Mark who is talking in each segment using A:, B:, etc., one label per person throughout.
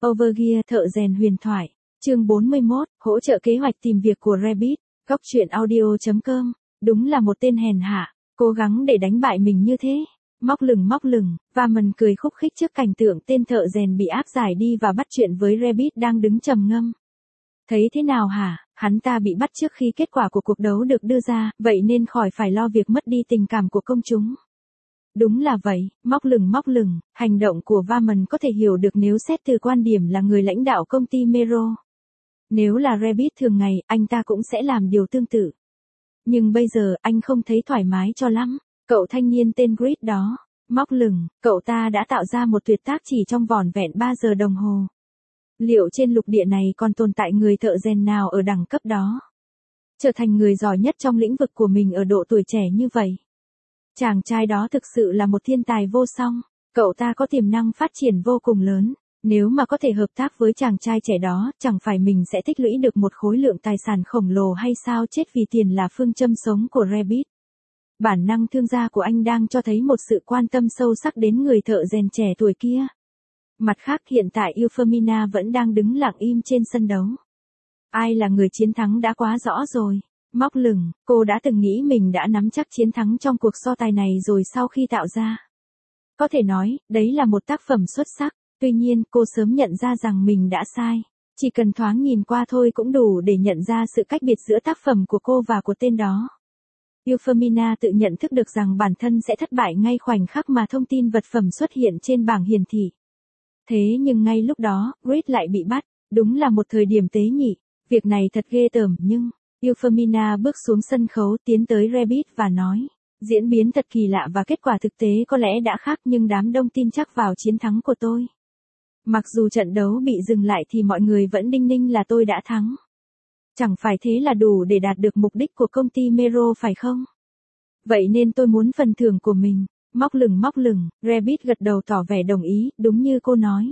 A: Overgear thợ rèn huyền thoại. Chương 41, hỗ trợ kế hoạch tìm việc của Rabbit. Góc truyện audio.com. Đúng là một tên hèn hạ, cố gắng để đánh bại mình như thế. Móc lửng, Vaman cười khúc khích trước cảnh tượng tên thợ rèn bị áp giải đi và bắt chuyện với Rabbit đang đứng trầm ngâm. Thấy thế nào hả, hắn ta bị bắt trước khi kết quả của cuộc đấu được đưa ra, vậy nên khỏi phải lo việc mất đi tình cảm của công chúng. Đúng là vậy, móc lửng, hành động của Vaman có thể hiểu được nếu xét từ quan điểm là người lãnh đạo công ty Mero. Nếu là Rabbit thường ngày, anh ta cũng sẽ làm điều tương tự. Nhưng bây giờ, anh không thấy thoải mái cho lắm. Cậu thanh niên tên Grit đó, móc lửng, cậu ta đã tạo ra một tuyệt tác chỉ trong vỏn vẹn 3 giờ đồng hồ. Liệu trên lục địa này còn tồn tại người thợ rèn nào ở đẳng cấp đó? Trở thành người giỏi nhất trong lĩnh vực của mình ở độ tuổi trẻ như vậy. Chàng trai đó thực sự là một thiên tài vô song, cậu ta có tiềm năng phát triển vô cùng lớn. Nếu mà có thể hợp tác với chàng trai trẻ đó, chẳng phải mình sẽ tích lũy được một khối lượng tài sản khổng lồ hay sao? Chết vì tiền là phương châm sống của Rabbit. Bản năng thương gia của anh đang cho thấy một sự quan tâm sâu sắc đến người thợ rèn trẻ tuổi kia. Mặt khác hiện tại Euphemina vẫn đang đứng lặng im trên sân đấu. Ai là người chiến thắng đã quá rõ rồi. Móc lửng, cô đã từng nghĩ mình đã nắm chắc chiến thắng trong cuộc so tài này rồi sau khi tạo ra. Có thể nói, đấy là một tác phẩm xuất sắc. Tuy nhiên, cô sớm nhận ra rằng mình đã sai. Chỉ cần thoáng nhìn qua thôi cũng đủ để nhận ra sự cách biệt giữa tác phẩm của cô và của tên đó. Euphemina tự nhận thức được rằng bản thân sẽ thất bại ngay khoảnh khắc mà thông tin vật phẩm xuất hiện trên bảng hiển thị. Thế nhưng ngay lúc đó, Grit lại bị bắt. Đúng là một thời điểm tế nhị. Việc này thật ghê tởm nhưng... Euphemina bước xuống sân khấu tiến tới Rabbit và nói. Diễn biến thật kỳ lạ và kết quả thực tế có lẽ đã khác nhưng đám đông tin chắc vào chiến thắng của tôi. Mặc dù trận đấu bị dừng lại thì mọi người vẫn đinh ninh là tôi đã thắng. Chẳng phải thế là đủ để đạt được mục đích của công ty Mero phải không? Vậy nên tôi muốn phần thưởng của mình. Móc lửng, Rabbit gật đầu tỏ vẻ đồng ý, đúng như cô nói.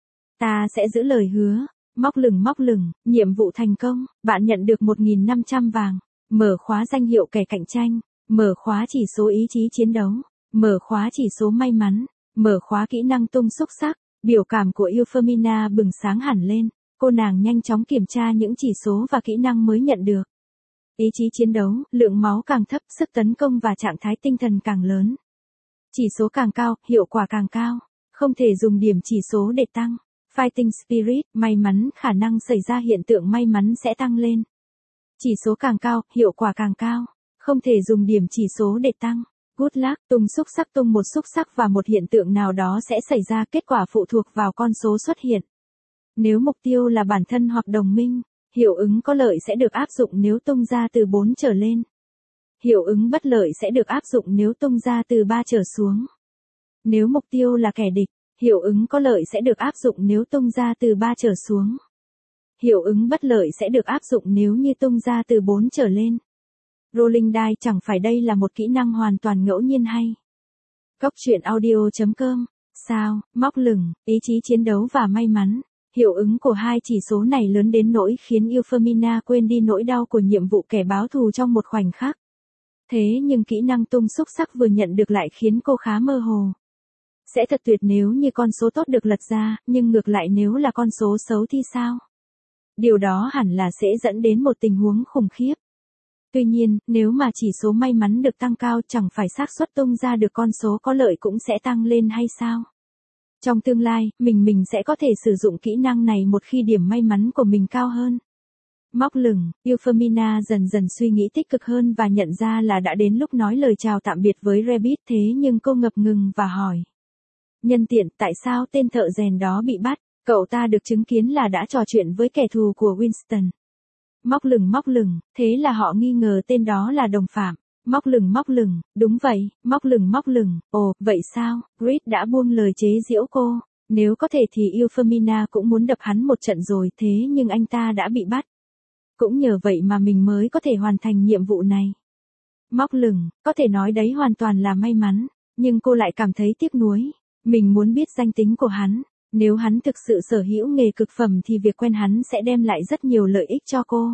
A: Ta sẽ giữ lời hứa. Móc lửng, nhiệm vụ thành công, bạn nhận được 1.500 vàng. Mở khóa danh hiệu kẻ cạnh tranh. Mở khóa chỉ số ý chí chiến đấu. Mở khóa chỉ số may mắn. Mở khóa kỹ năng tung xúc sắc. Biểu cảm của Euphemina bừng sáng hẳn lên. Cô nàng nhanh chóng kiểm tra những chỉ số và kỹ năng mới nhận được. Ý chí chiến đấu, lượng máu càng thấp, sức tấn công và trạng thái tinh thần càng lớn. Chỉ số càng cao, hiệu quả càng cao. Không thể dùng điểm chỉ số để tăng. Fighting Spirit, may mắn, khả năng xảy ra hiện tượng may mắn sẽ tăng lên. Chỉ số càng cao, hiệu quả càng cao. Không thể dùng điểm chỉ số để tăng. Good luck, tung một xúc sắc và một hiện tượng nào đó sẽ xảy ra, kết quả phụ thuộc vào con số xuất hiện. Nếu mục tiêu là bản thân hoặc đồng minh, hiệu ứng có lợi sẽ được áp dụng nếu tung ra từ 4 trở lên. Hiệu ứng bất lợi sẽ được áp dụng nếu tung ra từ 3 trở xuống. Nếu mục tiêu là kẻ địch, hiệu ứng có lợi sẽ được áp dụng nếu tung ra từ 3 trở xuống. Hiệu ứng bất lợi sẽ được áp dụng nếu như tung ra từ 4 trở lên. Rolling die, chẳng phải đây là một kỹ năng hoàn toàn ngẫu nhiên hay? Góc truyện audio.com. Sao, móc lửng, ý chí chiến đấu và may mắn. Hiệu ứng của hai chỉ số này lớn đến nỗi khiến Euphemina quên đi nỗi đau của nhiệm vụ kẻ báo thù trong một khoảnh khắc. Thế nhưng kỹ năng tung xúc sắc vừa nhận được lại khiến cô khá mơ hồ. Sẽ thật tuyệt nếu như con số tốt được lật ra, nhưng ngược lại nếu là con số xấu thì sao? Điều đó hẳn là sẽ dẫn đến một tình huống khủng khiếp. Tuy nhiên, nếu mà chỉ số may mắn được tăng cao chẳng phải xác suất tung ra được con số có lợi cũng sẽ tăng lên hay sao? Trong tương lai, mình sẽ có thể sử dụng kỹ năng này một khi điểm may mắn của mình cao hơn. Móc lửng, Euphemina dần dần suy nghĩ tích cực hơn và nhận ra là đã đến lúc nói lời chào tạm biệt với Rabbit, thế nhưng cô ngập ngừng và hỏi. Nhân tiện, tại sao tên thợ rèn đó bị bắt? Cậu ta được chứng kiến là đã trò chuyện với kẻ thù của Winston. Móc lửng, thế là họ nghi ngờ tên đó là đồng phạm. Móc lửng, đúng vậy, móc lửng, ồ, vậy sao? Grit đã buông lời chế giễu cô. Nếu có thể thì Euphemina cũng muốn đập hắn một trận rồi, thế nhưng anh ta đã bị bắt. Cũng nhờ vậy mà mình mới có thể hoàn thành nhiệm vụ này. Móc lửng, có thể nói đấy hoàn toàn là may mắn, nhưng cô lại cảm thấy tiếc nuối. Mình muốn biết danh tính của hắn. Nếu hắn thực sự sở hữu nghề cực phẩm thì việc quen hắn sẽ đem lại rất nhiều lợi ích cho cô.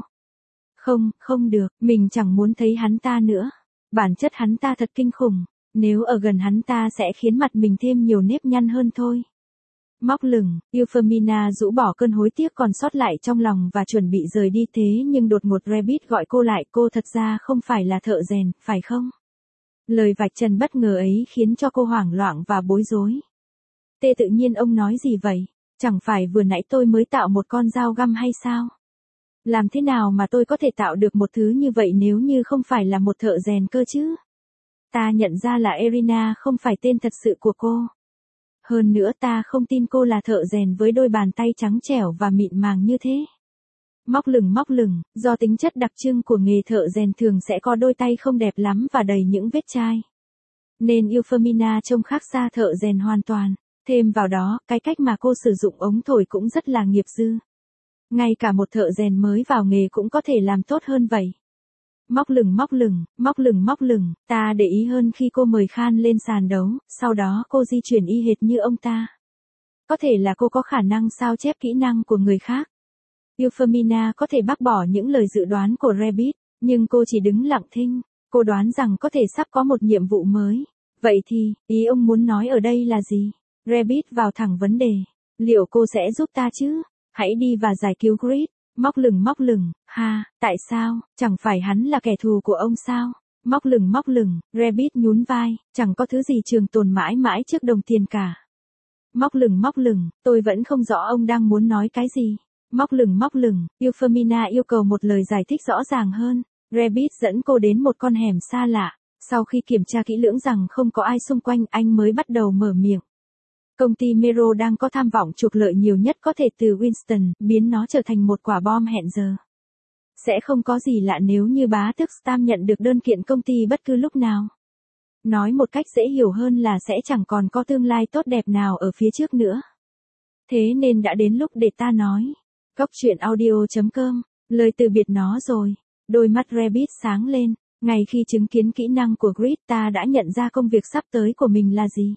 A: Không được, mình chẳng muốn thấy hắn ta nữa. Bản chất hắn ta thật kinh khủng. Nếu ở gần hắn ta sẽ khiến mặt mình thêm nhiều nếp nhăn hơn thôi. Móc lửng, Euphemina rũ bỏ cơn hối tiếc còn sót lại trong lòng và chuẩn bị rời đi thế nhưng đột ngột Rabbit gọi cô lại, cô thật ra không phải là thợ rèn, phải không? Lời vạch trần bất ngờ ấy khiến cho cô hoảng loạn và bối rối. Tê tự nhiên ông nói gì vậy? Chẳng phải vừa nãy tôi mới tạo một con dao găm hay sao? Làm thế nào mà tôi có thể tạo được một thứ như vậy nếu như không phải là một thợ rèn cơ chứ? Ta nhận ra là Irina không phải tên thật sự của cô. Hơn nữa ta không tin cô là thợ rèn với đôi bàn tay trắng trẻo và mịn màng như thế. Móc lửng, do tính chất đặc trưng của nghề thợ rèn thường sẽ có đôi tay không đẹp lắm và đầy những vết chai. Nên Euphemina trông khác xa thợ rèn hoàn toàn. Thêm vào đó, cái cách mà cô sử dụng ống thổi cũng rất là nghiệp dư. Ngay cả một thợ rèn mới vào nghề cũng có thể làm tốt hơn vậy. Móc lửng, ta để ý hơn khi cô mời Khan lên sàn đấu, sau đó cô di chuyển y hệt như ông ta. Có thể là cô có khả năng sao chép kỹ năng của người khác. Euphemina có thể bác bỏ những lời dự đoán của Rabbit, nhưng cô chỉ đứng lặng thinh. Cô đoán rằng có thể sắp có một nhiệm vụ mới. Vậy thì, ý ông muốn nói ở đây là gì? Rabbit vào thẳng vấn đề. Liệu cô sẽ giúp ta chứ? Hãy đi và giải cứu Grid. Móc lửng, ha, tại sao, chẳng phải hắn là kẻ thù của ông sao? Móc lửng, Rabbit nhún vai, chẳng có thứ gì trường tồn mãi mãi trước đồng tiền cả. Móc lửng, tôi vẫn không rõ ông đang muốn nói cái gì. Móc lửng, Euphemina yêu cầu một lời giải thích rõ ràng hơn. Rabbit dẫn cô đến một con hẻm xa lạ. Sau khi kiểm tra kỹ lưỡng rằng không có ai xung quanh, anh mới bắt đầu mở miệng. Công ty Mero đang có tham vọng trục lợi nhiều nhất có thể từ Winston, biến nó trở thành một quả bom hẹn giờ. Sẽ không có gì lạ nếu như bá tước Stam nhận được đơn kiện công ty bất cứ lúc nào. Nói một cách dễ hiểu hơn là sẽ chẳng còn có tương lai tốt đẹp nào ở phía trước nữa. Thế nên đã đến lúc để ta nói. Góc truyện audio.com, lời từ biệt nó rồi. Đôi mắt Rabbit sáng lên, ngay khi chứng kiến kỹ năng của Grid ta đã nhận ra công việc sắp tới của mình là gì.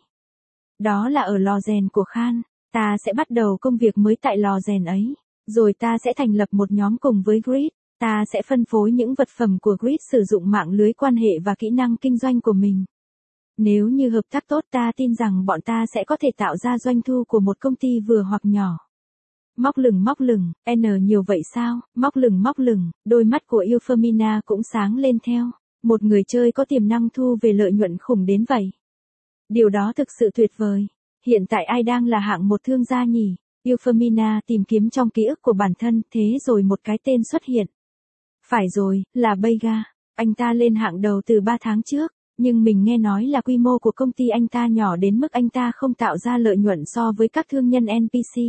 A: Đó là ở lò rèn của Khan, ta sẽ bắt đầu công việc mới tại lò rèn ấy, rồi ta sẽ thành lập một nhóm cùng với Grid, ta sẽ phân phối những vật phẩm của Grid sử dụng mạng lưới quan hệ và kỹ năng kinh doanh của mình. Nếu như hợp tác tốt ta tin rằng bọn ta sẽ có thể tạo ra doanh thu của một công ty vừa hoặc nhỏ. Móc lửng, N nhiều vậy sao? Móc lửng, đôi mắt của Euphemina cũng sáng lên theo. Một người chơi có tiềm năng thu về lợi nhuận khủng đến vậy. Điều đó thực sự tuyệt vời. Hiện tại ai đang là hạng một thương gia nhỉ? Euphemina tìm kiếm trong ký ức của bản thân, thế rồi một cái tên xuất hiện. Phải rồi, là Bega. Anh ta lên hạng đầu từ 3 tháng trước, nhưng mình nghe nói là quy mô của công ty anh ta nhỏ đến mức anh ta không tạo ra lợi nhuận so với các thương nhân NPC.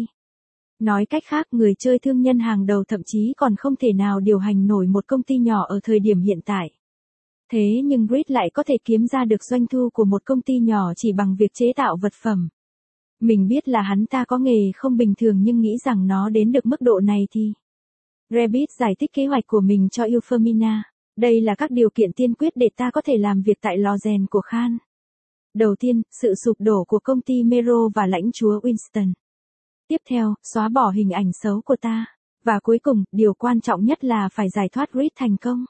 A: Nói cách khác, người chơi thương nhân hàng đầu thậm chí còn không thể nào điều hành nổi một công ty nhỏ ở thời điểm hiện tại. Thế nhưng Grid lại có thể kiếm ra được doanh thu của một công ty nhỏ chỉ bằng việc chế tạo vật phẩm. Mình biết là hắn ta có nghề không bình thường nhưng nghĩ rằng nó đến được mức độ này thì... Rabbit giải thích kế hoạch của mình cho Euphemina. Đây là các điều kiện tiên quyết để ta có thể làm việc tại lò rèn của Khan. Đầu tiên, sự sụp đổ của công ty Mero và lãnh chúa Winston. Tiếp theo, xóa bỏ hình ảnh xấu của ta. Và cuối cùng, điều quan trọng nhất là phải giải thoát Grid thành công.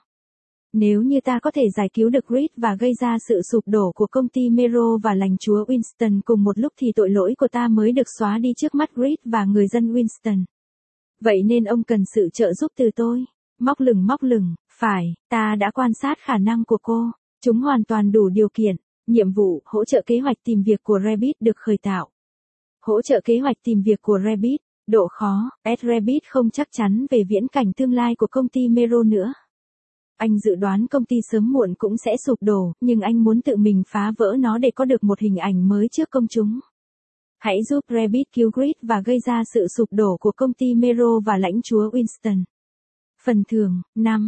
A: Nếu như ta có thể giải cứu được Grid và gây ra sự sụp đổ của công ty Mero và lãnh chúa Winston cùng một lúc thì tội lỗi của ta mới được xóa đi trước mắt Grid và người dân Winston. Vậy nên ông cần sự trợ giúp từ tôi. Móc lửng, phải, ta đã quan sát khả năng của cô. Chúng hoàn toàn đủ điều kiện. Nhiệm vụ, hỗ trợ kế hoạch tìm việc của Rabbit được khởi tạo. Hỗ trợ kế hoạch tìm việc của Rabbit. Độ khó, Rabbit không chắc chắn về viễn cảnh tương lai của công ty Mero nữa. Anh dự đoán công ty sớm muộn cũng sẽ sụp đổ, nhưng anh muốn tự mình phá vỡ nó để có được một hình ảnh mới trước công chúng. Hãy giúp Rabbit cứu Grid và gây ra sự sụp đổ của công ty Mero và lãnh chúa Winston. Phần thưởng,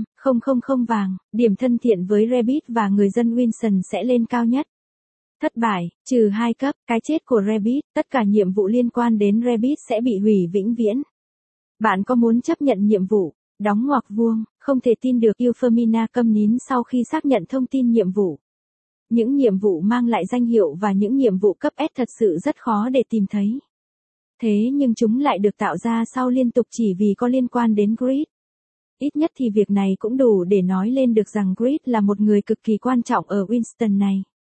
A: 5,000 vàng, điểm thân thiện với Rabbit và người dân Winston sẽ lên cao nhất. Thất bại, trừ 2 cấp, cái chết của Rabbit, tất cả nhiệm vụ liên quan đến Rabbit sẽ bị hủy vĩnh viễn. Bạn có muốn chấp nhận nhiệm vụ? Đóng ngoặc vuông, không thể tin được Euphemina câm nín sau khi xác nhận thông tin nhiệm vụ. Những nhiệm vụ mang lại danh hiệu và những nhiệm vụ cấp S thật sự rất khó để tìm thấy. Thế nhưng chúng lại được tạo ra sau liên tục chỉ vì có liên quan đến Grid. Ít nhất thì việc này cũng đủ để nói lên được rằng Grid là một người cực kỳ quan trọng ở Winston này.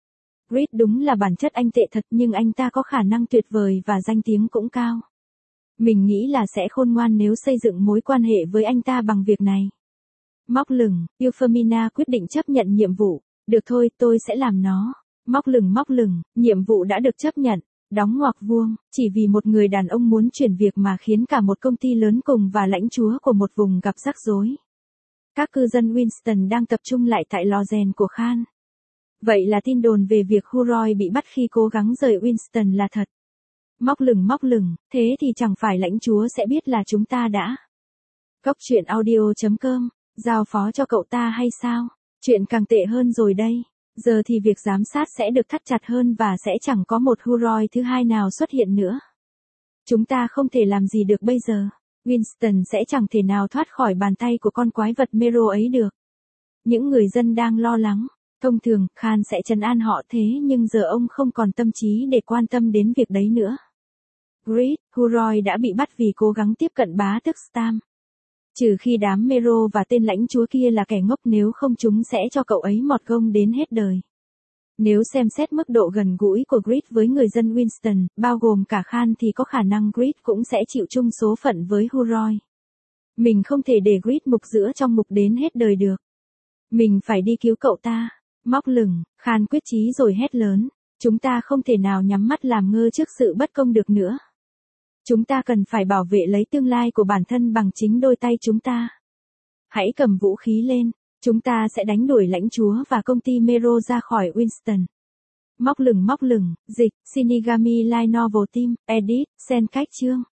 A: Reed đúng là bản chất anh tệ thật nhưng anh ta có khả năng tuyệt vời và danh tiếng cũng cao. Mình nghĩ là sẽ khôn ngoan nếu xây dựng mối quan hệ với anh ta bằng việc này. Móc lửng, Euphemina quyết định chấp nhận nhiệm vụ. Được thôi, tôi sẽ làm nó. Móc lửng, nhiệm vụ đã được chấp nhận. Đóng ngoặc vuông, chỉ vì một người đàn ông muốn chuyển việc mà khiến cả một công ty lớn cùng và lãnh chúa của một vùng gặp rắc rối. Các cư dân Winston đang tập trung lại tại lò rèn của Khan. Vậy là tin đồn về việc Huroy bị bắt khi cố gắng rời Winston là thật. Móc lửng, thế thì chẳng phải lãnh chúa sẽ biết là chúng ta đã. Góc chuyện audio.com, giao phó cho cậu ta hay sao? Chuyện càng tệ hơn rồi đây. Giờ thì việc giám sát sẽ được thắt chặt hơn và sẽ chẳng có một Huroy thứ hai nào xuất hiện nữa. Chúng ta không thể làm gì được bây giờ. Winston sẽ chẳng thể nào thoát khỏi bàn tay của con quái vật Mero ấy được. Những người dân đang lo lắng. Thông thường, Khan sẽ trấn an họ thế nhưng giờ ông không còn tâm trí để quan tâm đến việc đấy nữa. Reed, Huroy đã bị bắt vì cố gắng tiếp cận bá tước Stam. Trừ khi đám Mero và tên lãnh chúa kia là kẻ ngốc, nếu không chúng sẽ cho cậu ấy mọt gông đến hết đời. Nếu xem xét mức độ gần gũi của Reed với người dân Winston, bao gồm cả Khan thì có khả năng Reed cũng sẽ chịu chung số phận với Huroy. Mình không thể để Reed mục giữa trong mục đến hết đời được. Mình phải đi cứu cậu ta. Móc lửng, Khan quyết chí rồi hét lớn. Chúng ta không thể nào nhắm mắt làm ngơ trước sự bất công được nữa. Chúng ta cần phải bảo vệ lấy tương lai của bản thân bằng chính đôi tay chúng ta. Hãy cầm vũ khí lên. Chúng ta sẽ đánh đuổi lãnh chúa và công ty Mero ra khỏi Winston. Móc lửng, dịch, Shinigami Light Novel Team, edit, Sen cách chương.